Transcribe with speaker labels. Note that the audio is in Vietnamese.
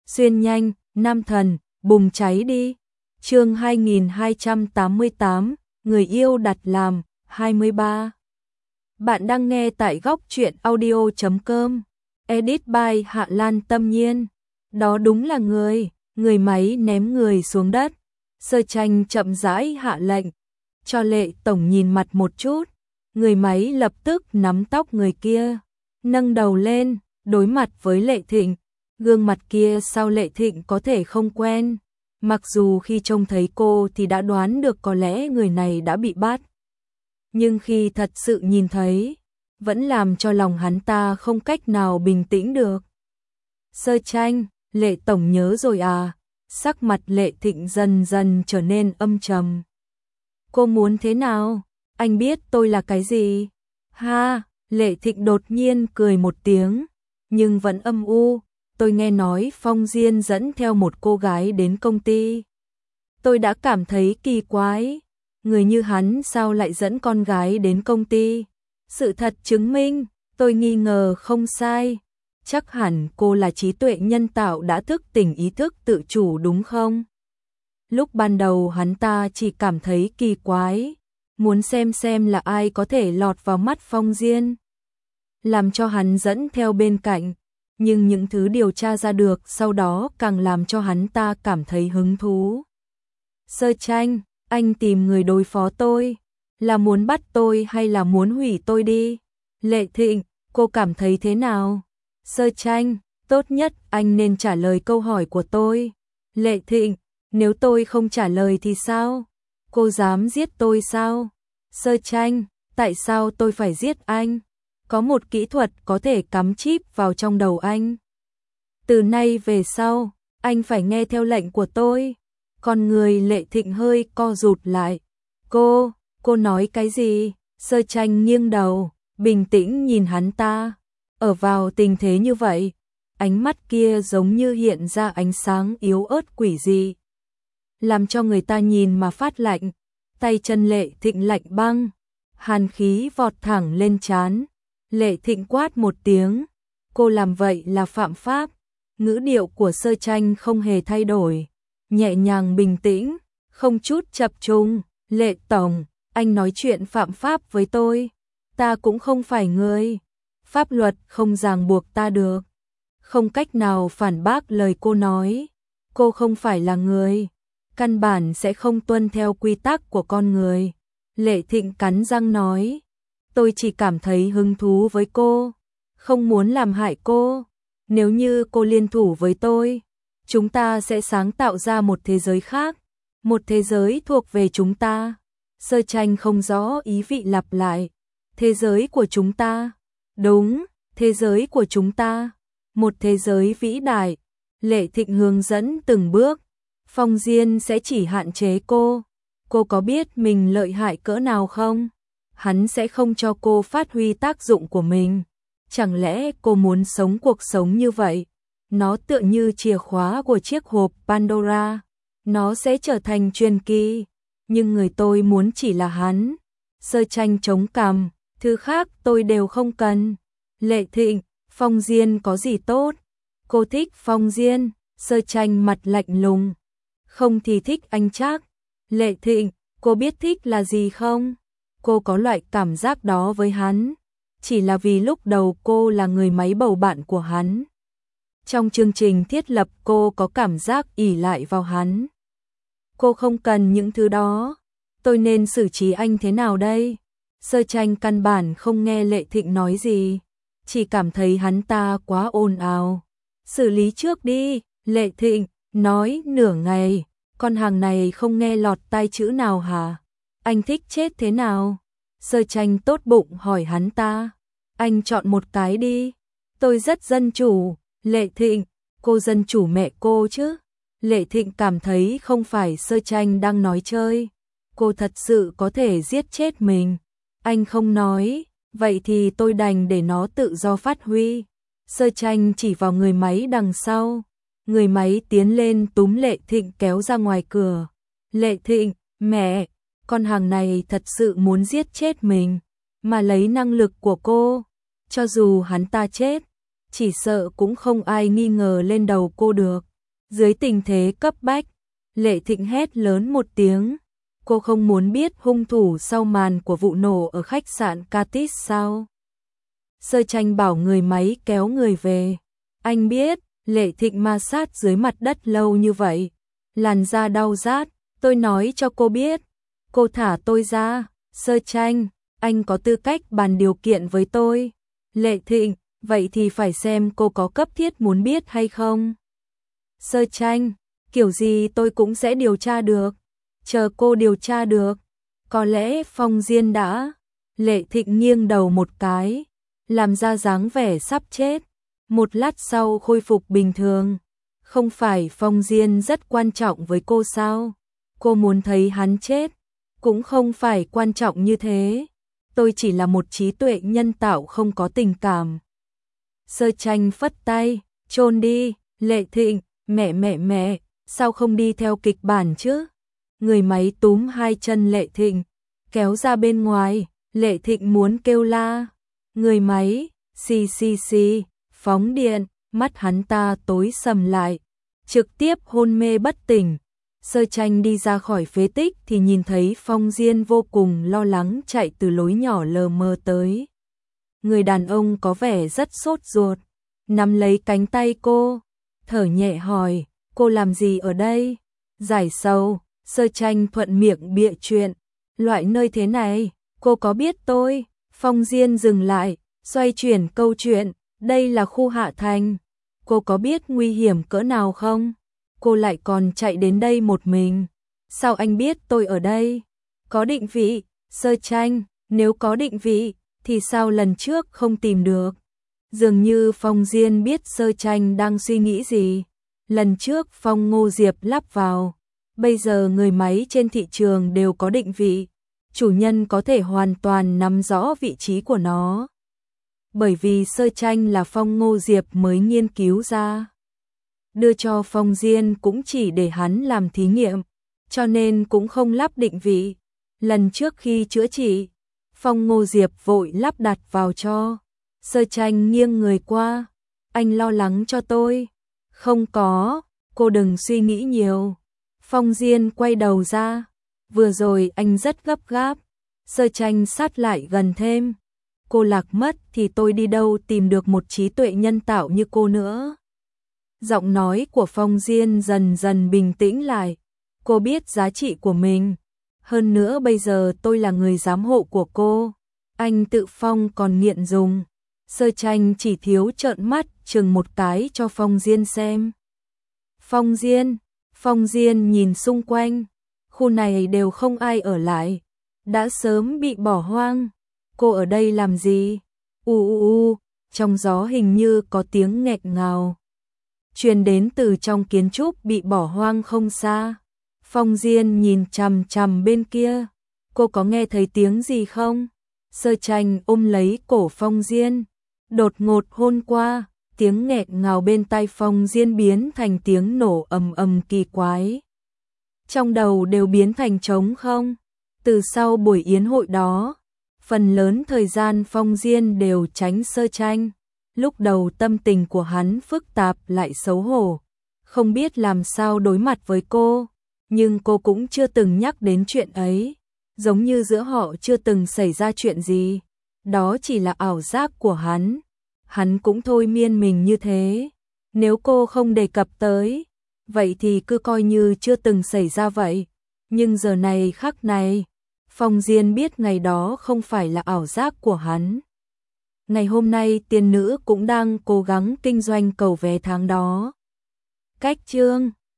Speaker 1: xuyên nhanh, nam thần, bùng cháy đi. Chương 2288, người yêu đặt làm, 23. Bạn đang nghe tại góc truyện audio.com. Edit by Hạ Lan Tâm Nhiên. Đó đúng là người máy ném người xuống đất. Sơ Tranh chậm rãi hạ lệnh, cho Lệ tổng nhìn mặt một chút. Người máy lập tức nắm tóc người kia, nâng đầu lên, đối mặt với Lệ Thịnh. Gương mặt kia sao Lệ Thịnh có thể không quen? Mặc dù khi trông thấy cô thì đã đoán được có lẽ người này đã bị bắt, nhưng khi thật sự nhìn thấy, vẫn làm cho lòng hắn ta không cách nào bình tĩnh được. Sơ Tranh, Lệ tổng nhớ rồi à? Sắc mặt Lệ Thịnh dần dần trở nên âm trầm. Cô muốn thế nào? Anh biết tôi là cái gì? Ha, Lệ Thịnh đột nhiên cười một tiếng, nhưng vẫn âm u. Tôi nghe nói Phong Diên dẫn theo một cô gái đến công ty. Tôi đã cảm thấy kỳ quái. Người như hắn sao lại dẫn con gái đến công ty? Sự thật chứng minh, tôi nghi ngờ không sai. Chắc hẳn cô là trí tuệ nhân tạo đã thức tỉnh ý thức tự chủ đúng không? Lúc ban đầu hắn ta chỉ cảm thấy kỳ quái, muốn xem là ai có thể lọt vào mắt Phong Diên, làm cho hắn dẫn theo bên cạnh. Nhưng những thứ điều tra ra được sau đó càng làm cho hắn ta cảm thấy hứng thú. Sơ Tranh, anh tìm người đối phó tôi, là muốn bắt tôi hay là muốn hủy tôi đi? Lệ Thịnh, cô cảm thấy thế nào? Sơ Tranh, tốt nhất anh nên trả lời câu hỏi của tôi. Lệ Thịnh, nếu tôi không trả lời thì sao? Cô dám giết tôi sao? Sơ Tranh, tại sao tôi phải giết anh? Có một kỹ thuật có thể cắm chip vào trong đầu anh. Từ nay về sau, anh phải nghe theo lệnh của tôi. Con người Lệ Thịnh hơi co rụt lại. Cô nói cái gì? Sơ Tranh nghiêng đầu, bình tĩnh nhìn hắn ta. Ở vào tình thế như vậy, ánh mắt kia giống như hiện ra ánh sáng yếu ớt quỷ dị, làm cho người ta nhìn mà phát lạnh. Tay chân Lệ Thịnh lạnh băng, hàn khí vọt thẳng lên trán. Lệ Thịnh quát một tiếng, cô làm vậy là phạm pháp. Ngữ điệu của Sơ Tranh không hề thay đổi, nhẹ nhàng bình tĩnh, không chút chập trung. Lệ tổng, anh nói chuyện phạm pháp với tôi, ta cũng không phải người. Pháp luật không ràng buộc ta được. Không cách nào phản bác lời cô nói. Cô không phải là người, căn bản sẽ không tuân theo quy tắc của con người. Lệ Thịnh cắn răng nói, tôi chỉ cảm thấy hứng thú với cô, không muốn làm hại cô. Nếu như cô liên thủ với tôi, chúng ta sẽ sáng tạo ra một thế giới khác, một thế giới thuộc về chúng ta. Sơ Tranh không rõ ý vị lặp lại, thế giới của chúng ta. Đúng, thế giới của chúng ta, một thế giới vĩ đại. Lệ Thịnh hướng dẫn từng bước. Phong Diên sẽ chỉ hạn chế cô. Cô có biết mình lợi hại cỡ nào không? Hắn sẽ không cho cô phát huy tác dụng của mình. Chẳng lẽ cô muốn sống cuộc sống như vậy? Nó tựa như chìa khóa của chiếc hộp Pandora. Nó sẽ trở thành truyền kỳ. Nhưng người tôi muốn chỉ là hắn. Sơ Tranh chống cằm, thứ khác tôi đều không cần. Lệ Thịnh, Phong Diên có gì tốt? Cô thích Phong Diên? Sơ Tranh mặt lạnh lùng. Không thì thích anh chắc. Lệ Thịnh, cô biết thích là gì không? Cô có loại cảm giác đó với hắn, chỉ là vì lúc đầu cô là người máy bầu bạn của hắn. Trong chương trình thiết lập cô có cảm giác ỷ lại vào hắn. Cô không cần những thứ đó. Tôi nên xử trí anh thế nào đây? Sơ Tranh căn bản không nghe Lệ Thịnh nói gì, chỉ cảm thấy hắn ta quá ồn ào. Xử lý trước đi, Lệ Thịnh nói nửa ngày, con hàng này không nghe lọt tai chữ nào hả? Anh thích chết thế nào? Sơ Tranh tốt bụng hỏi hắn ta. Anh chọn một cái đi. Tôi rất dân chủ. Lệ Thịnh, cô dân chủ mẹ cô chứ? Lệ Thịnh cảm thấy không phải Sơ Tranh đang nói chơi. Cô thật sự có thể giết chết mình. Anh không nói, vậy thì tôi đành để nó tự do phát huy. Sơ Tranh chỉ vào người máy đằng sau. Người máy tiến lên túm Lệ Thịnh kéo ra ngoài cửa. Lệ Thịnh, mẹ, con hàng này thật sự muốn giết chết mình, mà lấy năng lực của cô, cho dù hắn ta chết, chỉ sợ cũng không ai nghi ngờ lên đầu cô được. Dưới tình thế cấp bách, Lệ Thịnh hét lớn một tiếng. Cô không muốn biết hung thủ sau màn của vụ nổ ở khách sạn Curtis sao? Sơ Tranh bảo người máy kéo người về. Anh biết, Lệ Thịnh ma sát dưới mặt đất lâu như vậy. Làn da đau rát, tôi nói cho cô biết. Cô thả tôi ra. Sơ Tranh, anh có tư cách bàn điều kiện với tôi. Lệ Thịnh, vậy thì phải xem cô có cấp thiết muốn biết hay không. Sơ Tranh, kiểu gì tôi cũng sẽ điều tra được. Chờ cô điều tra được. Có lẽ Phong Diên đã. Lệ Thịnh nghiêng đầu một cái, làm ra dáng vẻ sắp chết. Một lát sau khôi phục bình thường. Không phải Phong Diên rất quan trọng với cô sao? Cô muốn thấy hắn chết. Cũng không phải quan trọng như thế. Tôi chỉ là một trí tuệ nhân tạo không có tình cảm. Sơ Tranh phất tay, chôn đi. Lệ Thịnh, mẹ, sao không đi theo kịch bản chứ? Người máy túm hai chân Lệ Thịnh, kéo ra bên ngoài. Lệ Thịnh muốn kêu la. Người máy, xì, phóng điện, mắt hắn ta tối sầm lại, trực tiếp hôn mê bất tỉnh. Sơ Tranh đi ra khỏi phế tích thì nhìn thấy Phong Diên vô cùng lo lắng chạy từ lối nhỏ lờ mờ tới. Người đàn ông có vẻ rất sốt ruột, nắm lấy cánh tay cô, thở nhẹ hỏi, cô làm gì ở đây? Giải sầu. Sơ Tranh thuận miệng bịa chuyện, loại nơi thế này, cô có biết tôi? Phong Diên dừng lại, xoay chuyển câu chuyện, đây là khu Hạ Thành, cô có biết nguy hiểm cỡ nào không? Cô lại còn chạy đến đây một mình, sao anh biết tôi ở đây? Có định vị. Sơ Tranh, nếu có định vị, thì sao lần trước không tìm được? Dường như Phong Diên biết Sơ Tranh đang suy nghĩ gì. Lần trước Phong Ngô Diệp lắp vào, bây giờ người máy trên thị trường đều có định vị, chủ nhân có thể hoàn toàn nắm rõ vị trí của nó. Bởi vì Sơ Tranh là Phong Ngô Diệp mới nghiên cứu ra. Đưa cho Phong Diên cũng chỉ để hắn làm thí nghiệm, cho nên cũng không lắp định vị. Lần trước khi chữa trị, Phong Ngô Diệp vội lắp đặt vào cho. Sơ Tranh nghiêng người qua, anh lo lắng cho tôi. Không có, cô đừng suy nghĩ nhiều. Phong Diên quay đầu ra, vừa rồi anh rất gấp gáp. Sơ Tranh sát lại gần thêm. Cô lạc mất thì tôi đi đâu tìm được một trí tuệ nhân tạo như cô nữa. Giọng nói của Phong Diên dần dần bình tĩnh lại. Cô biết giá trị của mình. Hơn nữa bây giờ tôi là người giám hộ của cô. Anh tự Phong còn nghiện dùng. Sơ Tranh chỉ thiếu trợn mắt chừng một cái cho Phong Diên xem. Phong Diên nhìn xung quanh. Khu này đều không ai ở lại. Đã sớm bị bỏ hoang. Cô ở đây làm gì? Trong gió hình như có tiếng nghẹt ngào truyền đến từ trong kiến trúc bị bỏ hoang không xa. Phong Diên nhìn chằm chằm bên kia. Cô có nghe thấy tiếng gì không? Sơ Tranh ôm lấy cổ Phong Diên, đột ngột hôn qua. Tiếng nghẹt ngào bên tai Phong Diên biến thành tiếng nổ ầm ầm kỳ quái. Trong đầu đều biến thành trống không. Từ sau buổi yến hội đó, phần lớn thời gian Phong Diên đều tránh Sơ Tranh. Lúc đầu tâm tình của hắn phức tạp lại xấu hổ, không biết làm sao đối mặt với cô, nhưng cô cũng chưa từng nhắc đến chuyện ấy, giống như giữa họ chưa từng xảy ra chuyện gì. Đó chỉ là ảo giác của hắn cũng thôi miên mình như thế. Nếu cô không đề cập tới, vậy thì cứ coi như chưa từng xảy ra vậy. Nhưng giờ này khắc này, Phong Diên biết ngày đó không phải là ảo giác của hắn. Ngày hôm nay tiên nữ cũng đang cố gắng kinh doanh cầu vé tháng đó. Cách chương